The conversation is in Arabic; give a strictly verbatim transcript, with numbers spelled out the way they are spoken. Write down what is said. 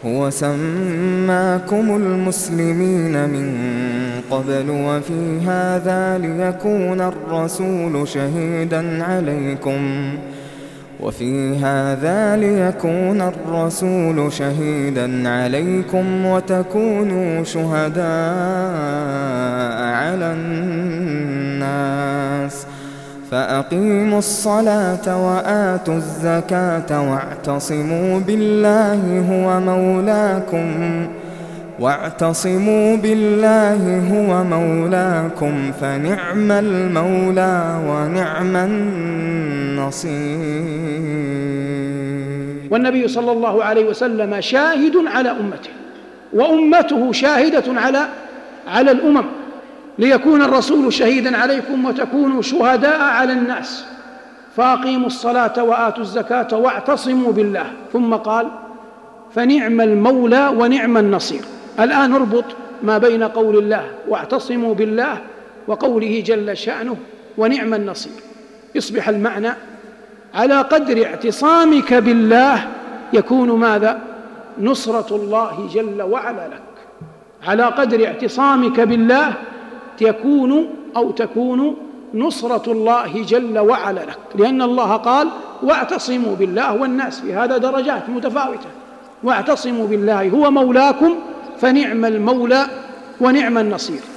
هو سماكم المسلمين من قبل وفي هذا ليكون الرسول شهيدا عليكم وفي هذا ليكون الرسول شهيدا عليكم وتكونوا شهداء على الناس فأقيموا الصلاة وآتوا الزكاة واعتصموا بالله هو مولاكم واعتصموا بالله هو مولاكم فنعم المولى ونعم النصير. والنبي صلى الله عليه وسلم شاهد على أمته، وأمته شاهدة على على الأمم، ليكون الرسول شهيدا عليكم وتكونوا شهداء على الناس فأقيموا الصلاة وآتوا الزكاة واعتصموا بالله، ثم قال فنعم المولى ونعم النصير. الآن نربط ما بين قول الله واعتصموا بالله وقوله جل شأنه ونعم النصير، يصبح المعنى على قدر اعتصامك بالله يكون ماذا؟ نصرة الله جل وعلا لك. على قدر اعتصامك بالله يكون أو تكون نصرة الله جل وعلا لك، لأن الله قال واعتصموا بالله، والناس في هذا درجات متفاوتة. واعتصموا بالله هو مولاكم فنعم المولى ونعم النصير.